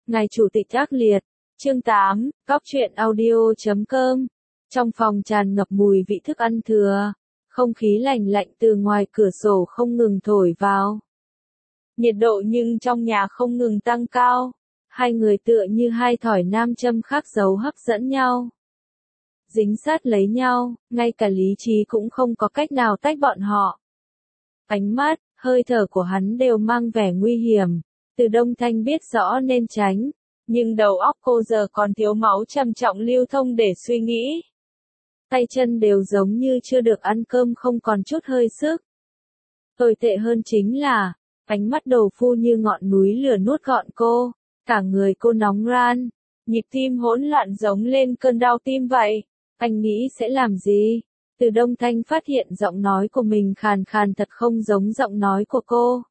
Ngài Chủ tịch ác liệt. Chương 8, Góc truyện audio.com. Trong phòng tràn ngập mùi vị thức ăn thừa, không khí lạnh lạnh từ ngoài cửa sổ không ngừng thổi vào. Nhiệt độ nhưng trong nhà không ngừng tăng cao, hai người tựa như hai thỏi nam châm khắc dấu hấp dẫn nhau. Dính sát lấy nhau, ngay cả lý trí cũng không có cách nào tách bọn họ. Ánh mắt, hơi thở của hắn đều mang vẻ nguy hiểm. Từ Đông Thanh biết rõ nên tránh, nhưng đầu óc cô giờ còn thiếu máu trầm trọng lưu thông để suy nghĩ. Tay chân đều giống như chưa được ăn cơm không còn chút hơi sức. Tồi tệ hơn chính là, ánh mắt đầu phu như ngọn núi lửa nuốt gọn cô, cả người cô nóng ran, nhịp tim hỗn loạn giống lên cơn đau tim vậy. Anh nghĩ sẽ làm gì? Từ Đông Thanh phát hiện giọng nói của mình khàn khàn thật không giống giọng nói của cô.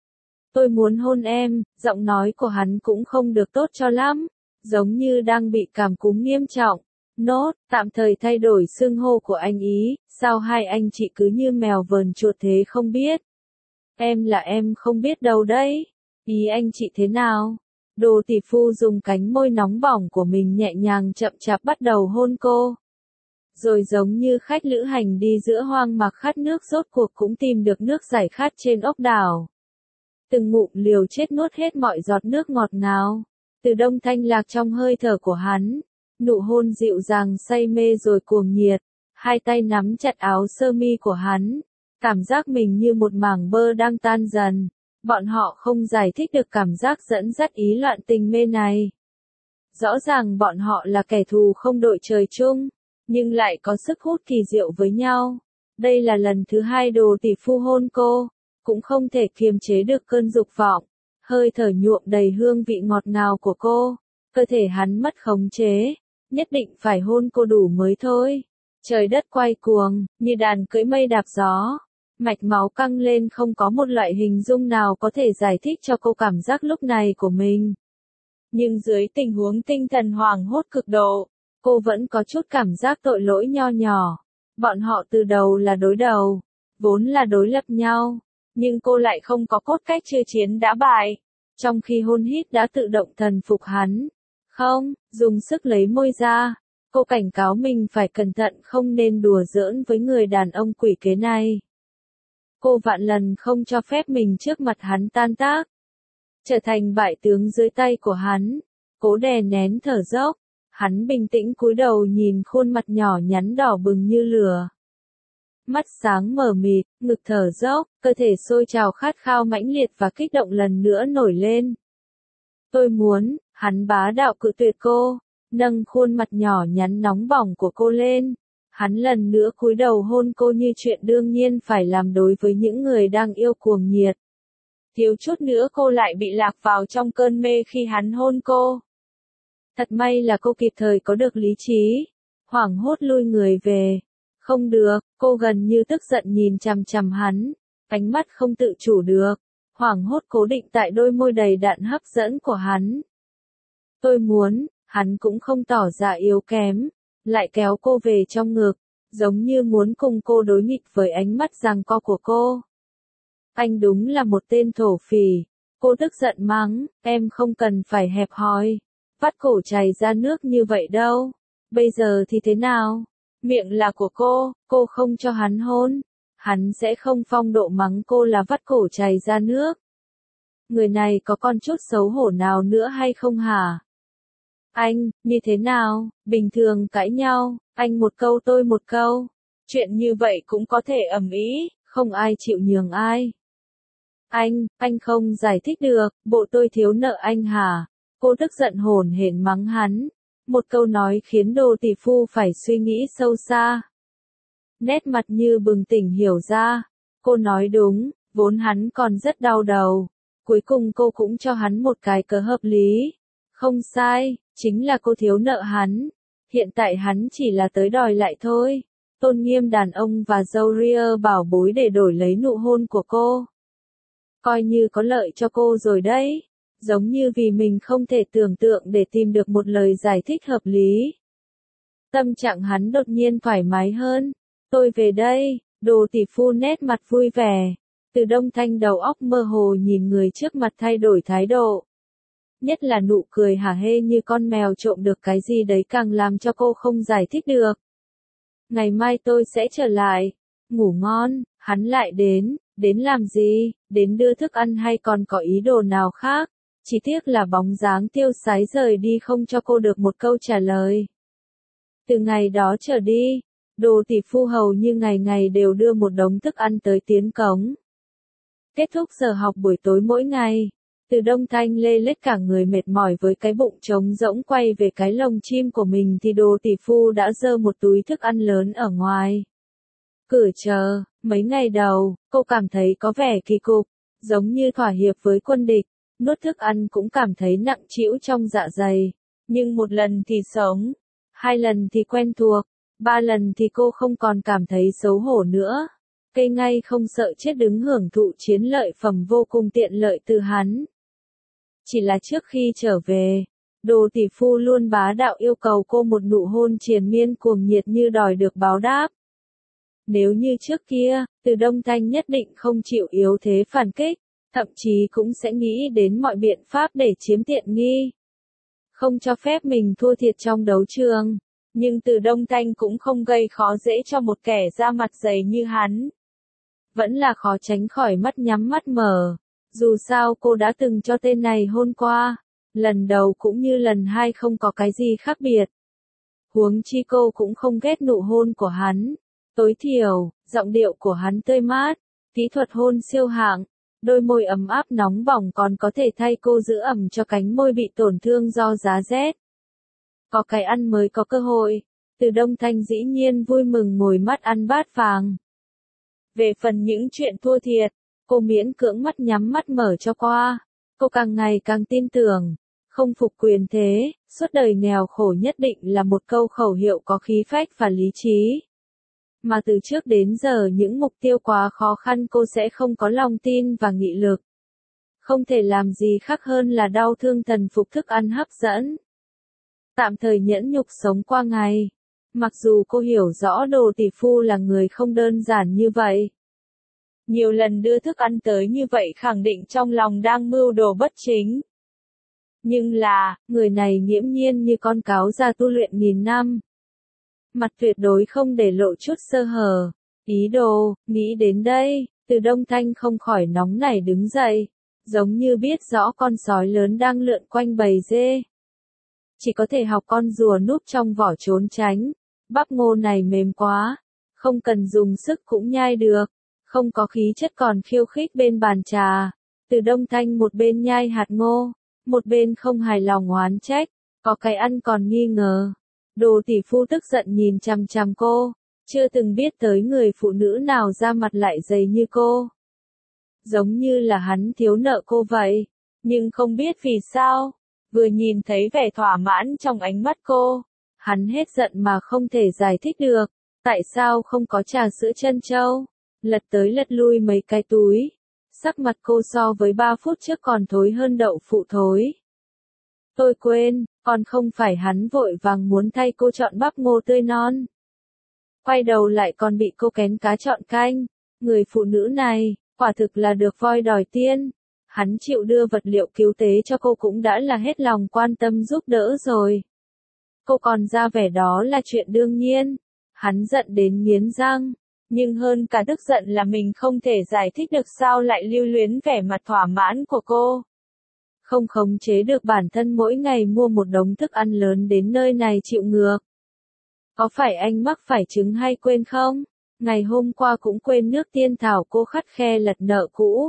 Tôi muốn hôn em, giọng nói của hắn cũng không được tốt cho lắm, giống như đang bị cảm cúm nghiêm trọng. Nốt, tạm thời thay đổi xưng hô của anh ý, sao hai anh chị cứ như mèo vờn chuột thế không biết? Em là em không biết đâu đấy. Ý anh chị thế nào? Đồ tỷ phu dùng cánh môi nóng bỏng của mình nhẹ nhàng chậm chạp bắt đầu hôn cô. Rồi giống như khách lữ hành đi giữa hoang mạc khát nước rốt cuộc cũng tìm được nước giải khát trên ốc đảo. Từng ngụm liều chết nuốt hết mọi giọt nước ngọt ngào. Từ Đông Thanh lạc trong hơi thở của hắn. Nụ hôn dịu dàng say mê rồi cuồng nhiệt. Hai tay nắm chặt áo sơ mi của hắn. Cảm giác mình như một mảng bơ đang tan dần. Bọn họ không giải thích được cảm giác dẫn dắt ý loạn tình mê này. Rõ ràng bọn họ là kẻ thù không đội trời chung, nhưng lại có sức hút kỳ diệu với nhau. Đây là lần thứ hai đồ tỷ phu hôn cô, cũng không thể kiềm chế được cơn dục vọng. Hơi thở nhuộm đầy hương vị ngọt ngào của cô, cơ thể hắn mất khống chế, nhất định phải hôn cô đủ mới thôi. Trời đất quay cuồng, như đàn cưỡi mây đạp gió. Mạch máu căng lên không có một loại hình dung nào có thể giải thích cho cô cảm giác lúc này của mình. Nhưng dưới tình huống tinh thần hoảng hốt cực độ, cô vẫn có chút cảm giác tội lỗi nho nhỏ. Bọn họ từ đầu là đối đầu, vốn là đối lập nhau, nhưng cô lại không có cốt cách chưa chiến đã bại. Trong khi hôn hít đã tự động thần phục hắn. Không, dùng sức lấy môi ra, cô cảnh cáo mình phải cẩn thận không nên đùa giỡn với người đàn ông quỷ kế này. Cô vạn lần không cho phép mình trước mặt hắn tan tác, trở thành bại tướng dưới tay của hắn. Cố đè nén thở dốc, hắn bình tĩnh cúi đầu nhìn khuôn mặt nhỏ nhắn đỏ bừng như lửa. Mắt sáng mờ mịt, ngực thở dốc, cơ thể sôi trào khát khao mãnh liệt và kích động lần nữa nổi lên. Tôi muốn, hắn bá đạo cự tuyệt cô, nâng khuôn mặt nhỏ nhắn nóng bỏng của cô lên. Hắn lần nữa cúi đầu hôn cô như chuyện đương nhiên phải làm đối với những người đang yêu cuồng nhiệt. Thiếu chút nữa cô lại bị lạc vào trong cơn mê khi hắn hôn cô. Thật may là cô kịp thời có được lý trí, hoảng hốt lui người về. Không được, cô gần như tức giận nhìn chằm chằm hắn, ánh mắt không tự chủ được, hoảng hốt cố định tại đôi môi đầy đặn hấp dẫn của hắn. Tôi muốn, hắn cũng không tỏ ra yếu kém, lại kéo cô về trong ngực, giống như muốn cùng cô đối nghịch với ánh mắt giằng co của cô. Anh đúng là một tên thổ phỉ, cô tức giận mắng, em không cần phải hẹp hòi, vắt cổ chảy ra nước như vậy đâu, bây giờ thì thế nào? Miệng là của cô không cho hắn hôn, hắn sẽ không phong độ mắng cô là vắt cổ chảy ra nước. Người này có con chút xấu hổ nào nữa hay không hả? Anh, như thế nào, bình thường cãi nhau, anh một câu tôi một câu. Chuyện như vậy cũng có thể ầm ĩ, không ai chịu nhường ai. Anh không giải thích được, bộ tôi thiếu nợ anh hả? Cô tức giận hổn hển mắng hắn. Một câu nói khiến đồ tỷ phu phải suy nghĩ sâu xa. Nét mặt như bừng tỉnh hiểu ra. Cô nói đúng, vốn hắn còn rất đau đầu. Cuối cùng cô cũng cho hắn một cái cớ hợp lý. Không sai, chính là cô thiếu nợ hắn. Hiện tại hắn chỉ là tới đòi lại thôi. Tôn nghiêm đàn ông và dâu ria bảo bối để đổi lấy nụ hôn của cô. Coi như có lợi cho cô rồi đấy. Giống như vì mình không thể tưởng tượng để tìm được một lời giải thích hợp lý. Tâm trạng hắn đột nhiên thoải mái hơn. Tôi về đây, đồ tỷ phu nét mặt vui vẻ. Từ Đông Thanh đầu óc mơ hồ nhìn người trước mặt thay đổi thái độ. nhất là nụ cười hả hê như con mèo trộm được cái gì đấy càng làm cho cô không giải thích được. Ngày mai tôi sẽ trở lại. Ngủ ngon, hắn lại đến làm gì, đến đưa thức ăn hay còn có ý đồ nào khác? Chỉ tiếc là bóng dáng tiêu sái rời đi không cho cô được một câu trả lời. Từ ngày đó trở đi, Đồ tỷ phu hầu như ngày ngày đều đưa một đống thức ăn tới tiến cống. Kết thúc giờ học buổi tối mỗi ngày, Từ Đông Thanh lê lết cả người mệt mỏi với cái bụng trống rỗng quay về cái lồng chim của mình thì Đồ tỷ phu đã giơ một túi thức ăn lớn ở ngoài. Cửa chờ, mấy ngày đầu, cô cảm thấy có vẻ kỳ cục, giống như thỏa hiệp với quân địch, nuốt thức ăn cũng cảm thấy nặng trĩu trong dạ dày. Nhưng một lần thì sống, hai lần thì quen thuộc, ba lần thì cô không còn cảm thấy xấu hổ nữa. Cây ngay không sợ chết đứng hưởng thụ chiến lợi phẩm vô cùng tiện lợi từ hắn. Chỉ là trước khi trở về, Đồ tỷ phu luôn bá đạo yêu cầu cô một nụ hôn triền miên cuồng nhiệt như đòi được báo đáp. Nếu như trước kia, Từ Đông Thanh nhất định không chịu yếu thế phản kích, thậm chí cũng sẽ nghĩ đến mọi biện pháp để chiếm tiện nghi. Không cho phép mình thua thiệt trong đấu trường. Nhưng Từ Đông Thanh cũng không gây khó dễ cho một kẻ da mặt dày như hắn. Vẫn là khó tránh khỏi mắt nhắm mắt mở. Dù sao cô đã từng cho tên này hôn qua. Lần đầu cũng như lần hai không có cái gì khác biệt. Huống chi cô cũng không ghét nụ hôn của hắn. Tối thiểu, giọng điệu của hắn tươi mát, kỹ thuật hôn siêu hạng, đôi môi ấm áp nóng bỏng còn có thể thay cô giữ ẩm cho cánh môi bị tổn thương do giá rét. Có cái ăn mới có cơ hội, Từ Đông Thanh dĩ nhiên vui mừng ngồi mắt ăn bát vàng. Về phần những chuyện thua thiệt, cô miễn cưỡng mắt nhắm mắt mở cho qua. Cô càng ngày càng tin tưởng, không phục quyền thế, suốt đời nghèo khổ nhất định là một câu khẩu hiệu có khí phách và lý trí. Mà từ trước đến giờ những mục tiêu quá khó khăn cô sẽ không có lòng tin và nghị lực. Không thể làm gì khác hơn là đau thương thần phục thức ăn hấp dẫn. Tạm thời nhẫn nhục sống qua ngày. Mặc dù cô hiểu rõ Đồ tỷ phu là người không đơn giản như vậy. Nhiều lần đưa thức ăn tới như vậy khẳng định trong lòng đang mưu đồ bất chính. Nhưng là, người này nghiễm nhiên như con cáo già tu luyện nghìn năm. Mặt tuyệt đối không để lộ chút sơ hở. Ý đồ, nghĩ đến đây, Từ Đông Thanh không khỏi nóng nảy đứng dậy. Giống như biết rõ con sói lớn đang lượn quanh bầy dê. Chỉ có thể học con rùa núp trong vỏ trốn tránh. Bắp ngô này mềm quá. Không cần dùng sức cũng nhai được. Không có khí chất còn khiêu khích bên bàn trà. Từ Đông Thanh một bên nhai hạt ngô. Một bên không hài lòng oán trách. Có cái ăn còn nghi ngờ. Đồ tỷ phu tức giận nhìn chằm chằm cô. Chưa từng biết tới người phụ nữ nào da mặt lại dày như cô. Giống như là hắn thiếu nợ cô vậy. Nhưng không biết vì sao. Vừa nhìn thấy vẻ thỏa mãn trong ánh mắt cô. Hắn hết giận mà không thể giải thích được. Tại sao không có trà sữa trân châu? Lật tới lật lui mấy cái túi. Sắc mặt cô so với 3 phút trước còn thối hơn đậu phụ thối. Tôi quên, còn không phải hắn vội vàng muốn thay cô chọn bắp ngô tươi non. Quay đầu lại còn bị cô kén cá chọn canh. Người phụ nữ này, quả thực là được voi đòi tiên. Hắn chịu đưa vật liệu cứu tế cho cô cũng đã là hết lòng quan tâm giúp đỡ rồi. Cô còn ra vẻ đó là chuyện đương nhiên. Hắn giận đến nghiến răng. Nhưng hơn cả tức giận là mình không thể giải thích được sao lại lưu luyến vẻ mặt thỏa mãn của cô. Không khống chế được bản thân mỗi ngày mua một đống thức ăn lớn đến nơi này chịu ngược. Có phải anh mắc phải chứng hay quên không? Ngày hôm qua cũng quên nước tiên thảo cô khắt khe lật nợ cũ.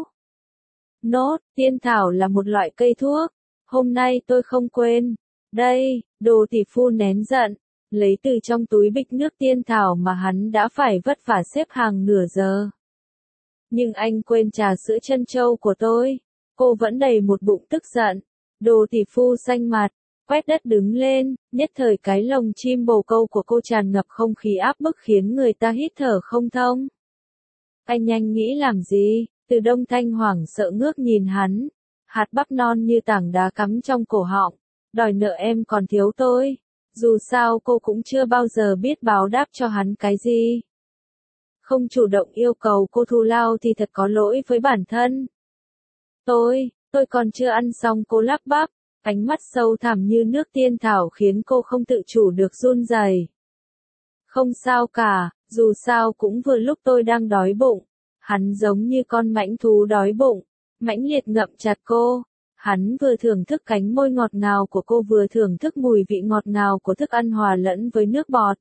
Nốt, tiên thảo là một loại cây thuốc. Hôm nay tôi không quên. Đây, Đồ tỷ phu nén giận. Lấy từ trong túi bịch nước tiên thảo mà hắn đã phải vất vả xếp hàng nửa giờ. Nhưng anh quên trà sữa trân châu của tôi. Cô vẫn đầy một bụng tức giận. Đồ tỷ phu xanh mặt, quét đất đứng lên, nhất thời cái lồng chim bồ câu của cô tràn ngập không khí áp bức khiến người ta hít thở không thông. Anh nhanh nghĩ làm gì? Từ Đông Thanh hoảng sợ ngước nhìn hắn. Hạt bắp non như tảng đá cắm trong cổ họng. Đòi nợ em còn thiếu tôi. Dù sao cô cũng chưa bao giờ biết báo đáp cho hắn cái gì. Không chủ động yêu cầu cô thù lao thì thật có lỗi với bản thân. Tôi còn chưa ăn xong cô lắp bắp. Ánh mắt sâu thẳm như nước tiên thảo khiến cô không tự chủ được run rẩy. Không sao cả, dù sao cũng vừa lúc tôi đang đói bụng. Hắn giống như con mãnh thú đói bụng, mãnh liệt ngậm chặt cô. Hắn vừa thưởng thức cánh môi ngọt ngào của cô vừa thưởng thức mùi vị ngọt ngào của thức ăn hòa lẫn với nước bọt.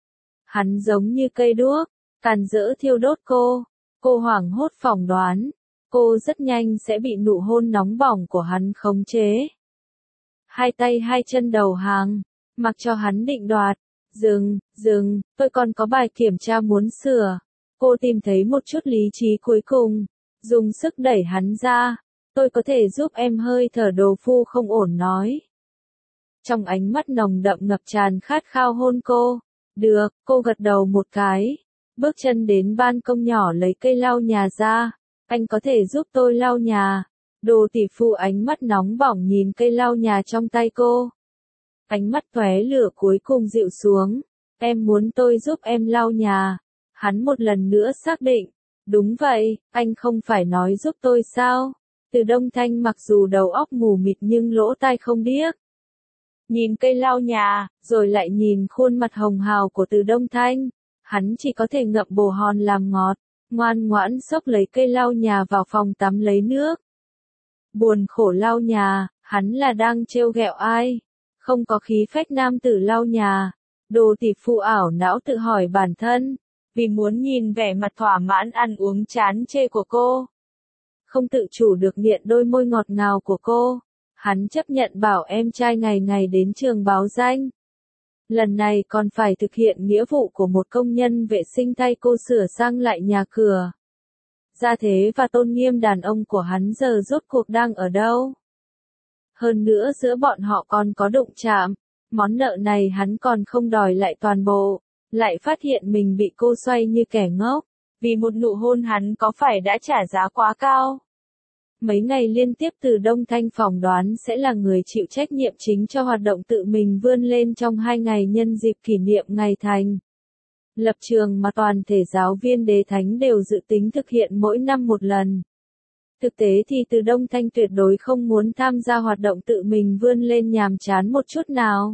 Hắn giống như cây đuốc, càn rỡ thiêu đốt cô. Cô hoảng hốt phỏng đoán, cô rất nhanh sẽ bị nụ hôn nóng bỏng của hắn khống chế. Hai tay hai chân đầu hàng, mặc cho hắn định đoạt. Dừng, tôi còn có bài kiểm tra muốn sửa. Cô tìm thấy một chút lý trí cuối cùng, dùng sức đẩy hắn ra. Tôi có thể giúp em hơi thở đồ phu không ổn nói. Trong ánh mắt nồng đậm ngập tràn khát khao hôn cô. Được, cô gật đầu một cái. Bước chân đến ban công nhỏ lấy cây lau nhà ra. Anh có thể giúp tôi lau nhà. Đồ tỷ phu ánh mắt nóng bỏng nhìn cây lau nhà trong tay cô. Ánh mắt tóe lửa cuối cùng dịu xuống. Em muốn tôi giúp em lau nhà. Hắn một lần nữa xác định. Đúng vậy, anh không phải nói giúp tôi sao? Từ Đông Thanh mặc dù đầu óc mù mịt nhưng lỗ tai không điếc. Nhìn cây lau nhà, rồi lại nhìn khuôn mặt hồng hào của Từ Đông Thanh. Hắn chỉ có thể ngậm bồ hòn làm ngọt, ngoan ngoãn xốc lấy cây lau nhà vào phòng tắm lấy nước. Buồn khổ lau nhà, hắn là đang trêu ghẹo ai? Không có khí phách nam tử lau nhà. Đồ tỷ phu ảo não tự hỏi bản thân, vì muốn nhìn vẻ mặt thỏa mãn ăn uống chán chê của cô. Không tự chủ được nghiện đôi môi ngọt ngào của cô. Hắn chấp nhận bảo em trai ngày ngày đến trường báo danh. Lần này còn phải thực hiện nghĩa vụ của một công nhân vệ sinh thay cô sửa sang lại nhà cửa. Gia thế và tôn nghiêm đàn ông của hắn giờ rốt cuộc đang ở đâu? Hơn nữa giữa bọn họ còn có đụng chạm. Món nợ này hắn còn không đòi lại toàn bộ. Lại phát hiện mình bị cô xoay như kẻ ngốc. Vì một nụ hôn hắn có phải đã trả giá quá cao? Mấy ngày liên tiếp Từ Đông Thanh phỏng đoán sẽ là người chịu trách nhiệm chính cho hoạt động tự mình vươn lên trong 2 ngày nhân dịp kỷ niệm ngày thành lập trường mà toàn thể giáo viên Đế Thánh đều dự tính thực hiện mỗi năm một lần. Thực tế thì Từ Đông Thanh tuyệt đối không muốn tham gia hoạt động tự mình vươn lên nhàm chán một chút nào.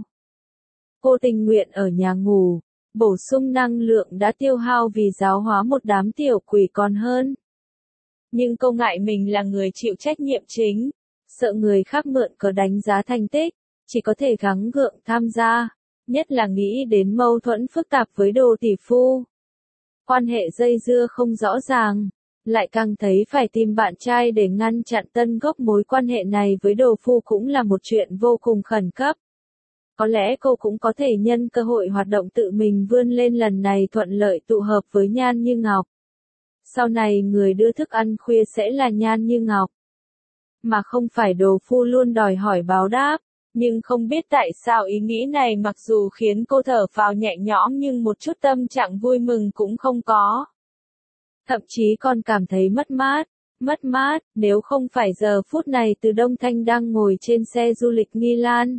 Cô tình nguyện ở nhà ngủ, bổ sung năng lượng đã tiêu hao vì giáo hóa một đám tiểu quỷ còn hơn. Nhưng cô ngại mình là người chịu trách nhiệm chính, sợ người khác mượn cớ đánh giá thành tích, chỉ có thể gắng gượng tham gia, nhất là nghĩ đến mâu thuẫn phức tạp với Đồ tỷ phu. Quan hệ dây dưa không rõ ràng, lại càng thấy phải tìm bạn trai để ngăn chặn tân gốc mối quan hệ này với Đồ phu cũng là một chuyện vô cùng khẩn cấp. Có lẽ cô cũng có thể nhân cơ hội hoạt động tự mình vươn lên lần này thuận lợi tụ hợp với Nhan Như Ngọc. Sau này người đưa thức ăn khuya sẽ là Nhan Như Ngọc, mà không phải Đồ phu luôn đòi hỏi báo đáp. Nhưng không biết tại sao ý nghĩ này mặc dù khiến cô thở phào nhẹ nhõm nhưng một chút tâm trạng vui mừng cũng không có. Thậm chí còn cảm thấy mất mát, nếu không phải giờ phút này Từ Đông Thanh đang ngồi trên xe du lịch Nghi Lan.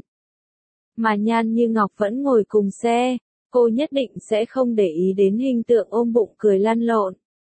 Mà Nhan Như Ngọc vẫn ngồi cùng xe, cô nhất định sẽ không để ý đến hình tượng ôm bụng cười lăn lộn.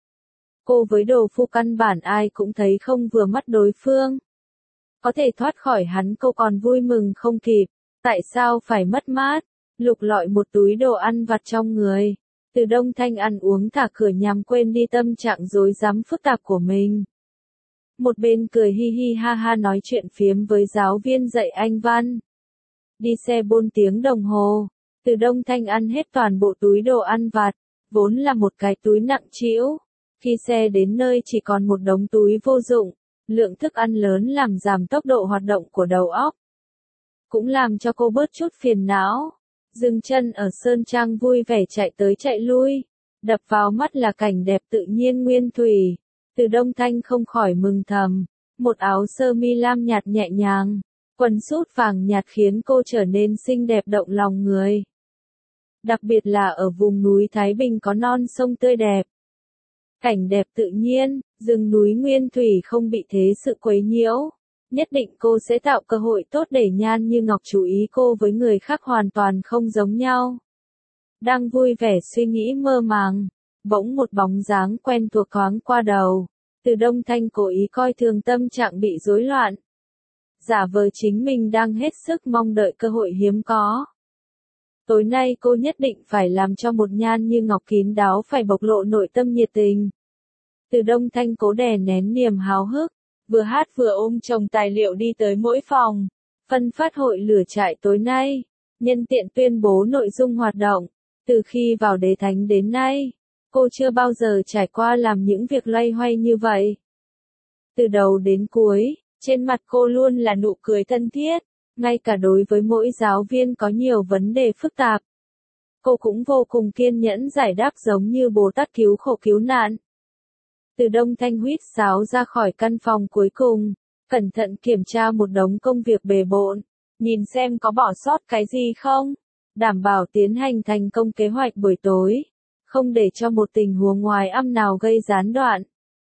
Cô với Đồ phu căn bản ai cũng thấy không vừa mắt đối phương. Có thể thoát khỏi hắn cô còn vui mừng không kịp, tại sao phải mất mát, lục lọi một túi đồ ăn vặt trong người. Từ Đông Thanh ăn uống thả cửa nhằm quên đi tâm trạng rối rắm phức tạp của mình. Một bên cười hi hi ha ha nói chuyện phiếm với giáo viên dạy Anh văn. Đi xe 4 tiếng đồng hồ, Từ Đông Thanh ăn hết toàn bộ túi đồ ăn vặt, vốn là một cái túi nặng trĩu. Khi xe đến nơi chỉ còn một đống túi vô dụng, lượng thức ăn lớn làm giảm tốc độ hoạt động của đầu óc. Cũng làm cho cô bớt chút phiền não. Dừng chân ở Sơn Trang vui vẻ chạy tới chạy lui. Đập vào mắt là cảnh đẹp tự nhiên nguyên thủy. Từ Đông Thanh không khỏi mừng thầm. Một áo sơ mi lam nhạt nhẹ nhàng, quần sút vàng nhạt khiến cô trở nên xinh đẹp động lòng người. Đặc biệt là ở vùng núi Thái Bình có non sông tươi đẹp. Cảnh đẹp tự nhiên, rừng núi nguyên thủy không bị thế sự quấy nhiễu. Nhất định cô sẽ tạo cơ hội tốt để Nhan Như Ngọc chú ý cô với người khác hoàn toàn không giống nhau. Đang vui vẻ suy nghĩ mơ màng, bỗng một bóng dáng quen thuộc thoáng qua đầu. Từ Đông Thanh cố ý coi thường tâm trạng bị rối loạn. giả vờ chính mình đang hết sức mong đợi cơ hội hiếm có. Tối nay cô nhất định phải làm cho một Nhan Như Ngọc kín đáo phải bộc lộ nội tâm nhiệt tình. Từ Đông Thanh cố đè nén niềm háo hức, vừa hát vừa ôm chồng tài liệu đi tới mỗi phòng, phân phát hội lửa trại tối nay, nhân tiện tuyên bố nội dung hoạt động. Từ khi vào Đế Thánh đến nay, cô chưa bao giờ trải qua làm những việc loay hoay như vậy. Từ đầu đến cuối, trên mặt cô luôn là nụ cười thân thiết, ngay cả đối với mỗi giáo viên có nhiều vấn đề phức tạp. Cô cũng vô cùng kiên nhẫn giải đáp giống như Bồ Tát cứu khổ cứu nạn. Từ Đông Thanh huýt sáo ra khỏi căn phòng cuối cùng, cẩn thận kiểm tra một đống công việc bề bộn, nhìn xem có bỏ sót cái gì không, đảm bảo tiến hành thành công kế hoạch buổi tối, không để cho một tình huống ngoài âm nào gây gián đoạn.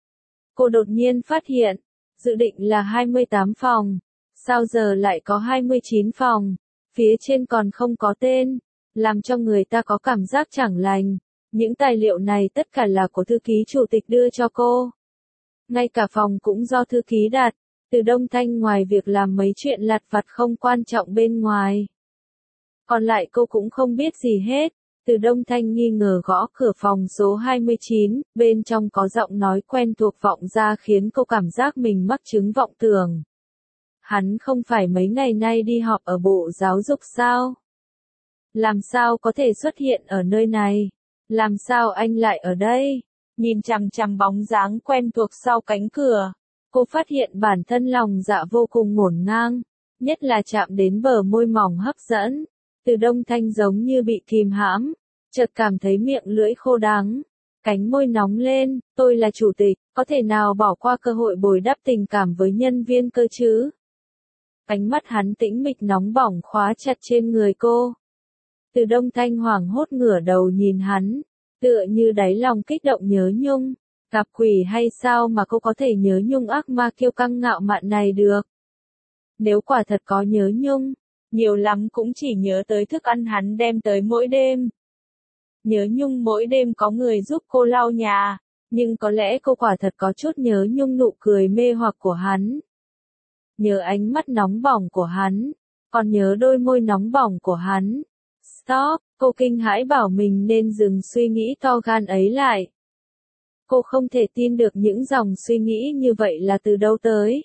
Cô đột nhiên phát hiện, dự định là 28 phòng, sao giờ lại có 29 phòng, phía trên còn không có tên, làm cho người ta có cảm giác chẳng lành. Những tài liệu này tất cả là của thư ký chủ tịch đưa cho cô. Ngay cả phòng cũng do thư ký đặt. Từ Đông Thanh ngoài việc làm mấy chuyện lặt vặt không quan trọng bên ngoài, còn lại cô cũng không biết gì hết. Từ Đông Thanh nghi ngờ gõ cửa phòng số 29, bên trong có giọng nói quen thuộc vọng ra khiến cô cảm giác mình mắc chứng vọng tưởng. Hắn không phải mấy ngày nay đi họp ở Bộ Giáo dục sao? Làm sao có thể xuất hiện ở nơi này? Làm sao anh lại ở đây? Nhìn chằm chằm bóng dáng quen thuộc sau cánh cửa, cô phát hiện bản thân lòng dạ vô cùng ngổn ngang, nhất là chạm đến bờ môi mỏng hấp dẫn. Từ Đông Thanh giống như bị kìm hãm, chợt cảm thấy miệng lưỡi khô đắng, cánh môi nóng lên. Tôi là chủ tịch, có thể nào bỏ qua cơ hội bồi đắp tình cảm với nhân viên cơ chứ? Ánh mắt hắn tĩnh mịch nóng bỏng khóa chặt trên người cô. Từ Đông Thanh hoảng hốt ngửa đầu nhìn hắn, tựa như đáy lòng kích động nhớ nhung. Gặp quỷ hay sao mà cô có thể nhớ nhung ác ma kiêu căng ngạo mạn này được? Nếu quả thật có nhớ nhung, nhiều lắm cũng chỉ nhớ tới thức ăn hắn đem tới mỗi đêm. Nhớ nhung mỗi đêm có người giúp cô lau nhà, nhưng có lẽ cô quả thật có chút nhớ nhung nụ cười mê hoặc của hắn. Nhớ ánh mắt nóng bỏng của hắn, còn nhớ đôi môi nóng bỏng của hắn. Stop, cô kinh hãi bảo mình nên dừng suy nghĩ to gan ấy lại. Cô không thể tin được những dòng suy nghĩ như vậy là từ đâu tới.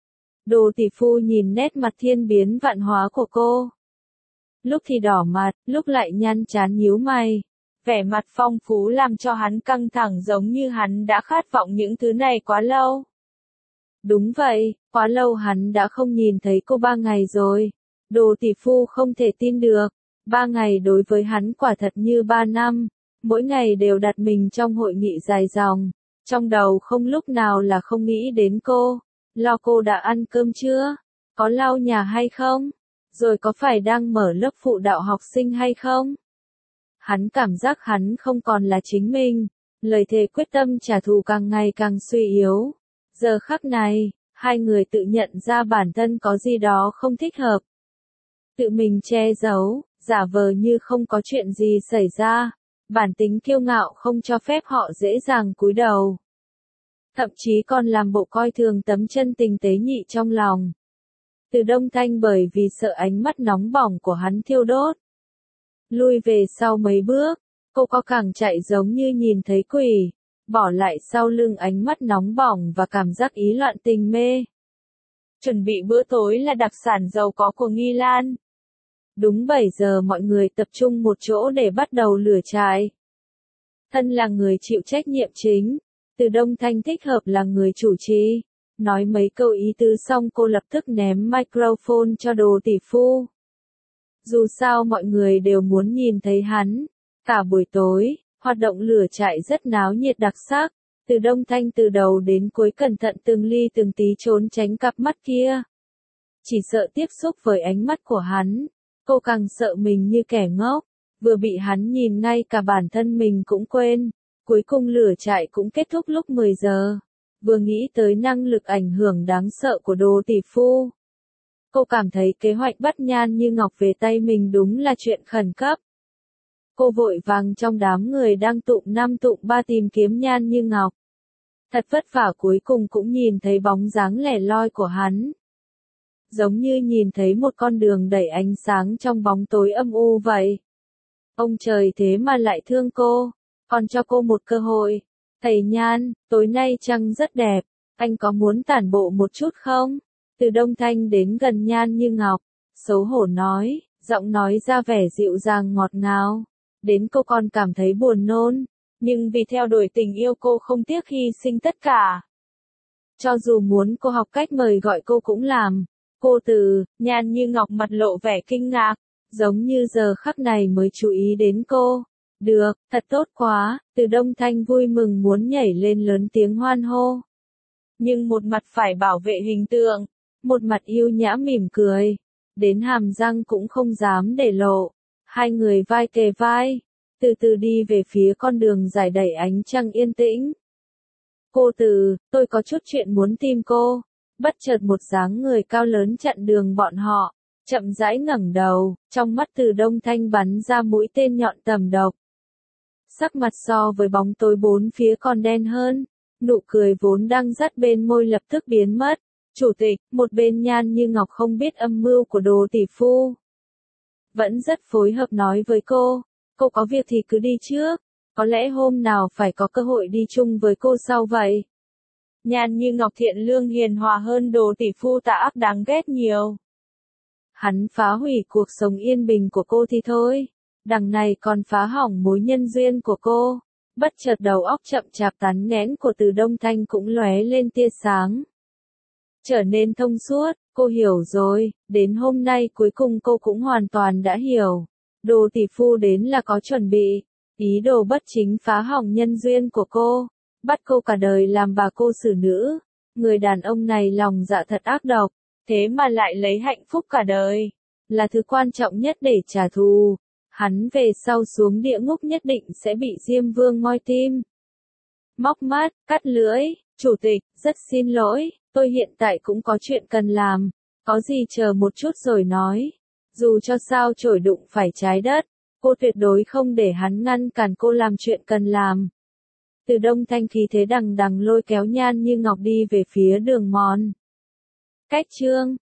Đồ tỷ phu nhìn nét mặt thiên biến vạn hóa của cô. Lúc thì đỏ mặt, lúc lại nhăn chán nhíu mày. Vẻ mặt phong phú làm cho hắn căng thẳng giống như hắn đã khát vọng những thứ này quá lâu. Đúng vậy, quá lâu hắn đã không nhìn thấy cô 3 ngày rồi. Đồ tỷ phu không thể tin được. 3 ngày đối với hắn quả thật như 3 năm. Mỗi ngày đều đặt mình trong hội nghị dài dòng. Trong đầu không lúc nào là không nghĩ đến cô. Lo cô đã ăn cơm chưa? Có lau nhà hay không? Rồi có phải đang mở lớp phụ đạo học sinh hay không? Hắn cảm giác hắn không còn là chính mình. Lời thề quyết tâm trả thù càng ngày càng suy yếu. Giờ khắc này, hai người tự nhận ra bản thân có gì đó không thích hợp. Tự mình che giấu, giả vờ như không có chuyện gì xảy ra. Bản tính kiêu ngạo không cho phép họ dễ dàng cúi đầu. Thậm chí còn làm bộ coi thường tấm chân tình tế nhị trong lòng. Từ Đông Thanh bởi vì sợ ánh mắt nóng bỏng của hắn thiêu đốt. Lui về sau mấy bước, cô có càng chạy giống như nhìn thấy quỷ, bỏ lại sau lưng ánh mắt nóng bỏng và cảm giác ý loạn tình mê. Chuẩn bị bữa tối là đặc sản giàu có của Nghi Lan. Đúng 7 giờ mọi người tập trung một chỗ để bắt đầu lửa trại. Thân là người chịu trách nhiệm chính, Từ Đông Thanh thích hợp là người chủ trì. Nói mấy câu ý tứ xong cô lập tức ném microphone cho Đồ tỷ phu. Dù sao mọi người đều muốn nhìn thấy hắn. Cả buổi tối, hoạt động lửa trại rất náo nhiệt đặc sắc. Từ Đông Thanh từ đầu đến cuối cẩn thận từng ly từng tí trốn tránh cặp mắt kia. Chỉ sợ tiếp xúc với ánh mắt của hắn. Cô càng sợ mình như kẻ ngốc. Vừa bị hắn nhìn ngay cả bản thân mình cũng quên. Cuối cùng lửa trại cũng kết thúc lúc 10 giờ. Vừa nghĩ tới năng lực ảnh hưởng đáng sợ của Đồ tỷ phu. Cô cảm thấy kế hoạch bắt Nhan Như Ngọc về tay mình đúng là chuyện khẩn cấp. Cô vội vàng trong đám người đang tụng 5 tụng 3 tìm kiếm Nhan Như Ngọc. Thật vất vả cuối cùng cũng nhìn thấy bóng dáng lẻ loi của hắn. giống như nhìn thấy một con đường đầy ánh sáng trong bóng tối âm u vậy. Ông trời thế mà lại thương cô, còn cho cô một cơ hội. Thầy Nhan, tối nay trăng rất đẹp, anh có muốn tản bộ một chút không? Từ Đông Thanh đến gần Nhan Như Ngọc, xấu hổ nói, giọng nói ra vẻ dịu dàng ngọt ngào. Đến cô còn cảm thấy buồn nôn, nhưng vì theo đuổi tình yêu cô không tiếc hy sinh tất cả. Cho dù muốn cô học cách mời gọi cô cũng làm. Cô Từ, Nhan Như Ngọc mặt lộ vẻ kinh ngạc, giống như giờ khắc này mới chú ý đến cô. Được, thật tốt quá, Từ Đông Thanh vui mừng muốn nhảy lên lớn tiếng hoan hô. Nhưng một mặt phải bảo vệ hình tượng, một mặt yêu nhã mỉm cười, đến hàm răng cũng không dám để lộ. Hai người vai kề vai, từ từ đi về phía con đường dài đầy ánh trăng yên tĩnh. Cô Từ, tôi có chút chuyện muốn tìm cô. Bất chợt một dáng người cao lớn chặn đường bọn họ, chậm rãi ngẩng đầu, trong mắt Từ Đông Thanh bắn ra mũi tên nhọn tầm độc. Sắc mặt so với bóng tối bốn phía còn đen hơn, nụ cười vốn đang dắt bên môi lập tức biến mất. Chủ tịch, một bên Nhan Như Ngọc không biết âm mưu của Đồ tỷ phu. Vẫn rất phối hợp nói với cô có việc thì cứ đi trước, có lẽ hôm nào phải có cơ hội đi chung với cô sau vậy. Nhan Như Ngọc thiện lương hiền hòa hơn Đồ tỷ phu tà ác đáng ghét nhiều. Hắn phá hủy cuộc sống yên bình của cô thì thôi, đằng này còn phá hỏng mối nhân duyên của cô. Bất chợt đầu óc chậm chạp tán nghẽn của Từ Đông Thanh cũng lóe lên tia sáng. Trở nên thông suốt, cô hiểu rồi, đến hôm nay cuối cùng cô cũng hoàn toàn đã hiểu. Đồ tỷ phu đến là có chuẩn bị, ý đồ bất chính phá hỏng nhân duyên của cô, bắt cô cả đời làm bà cô xử nữ. Người đàn ông này lòng dạ thật ác độc, thế mà lại lấy hạnh phúc cả đời, là thứ quan trọng nhất để trả thù. Hắn về sau xuống địa ngục nhất định sẽ bị Diêm Vương moi tim. Móc mắt, cắt lưỡi, chủ tịch, rất xin lỗi, tôi hiện tại cũng có chuyện cần làm, có gì chờ một chút rồi nói. Dù cho sao chổi đụng phải trái đất, cô tuyệt đối không để hắn ngăn cản cô làm chuyện cần làm. Từ Đông Thanh khí thế đằng đằng lôi kéo Nhan Như Ngọc đi về phía đường mòn. Cách chương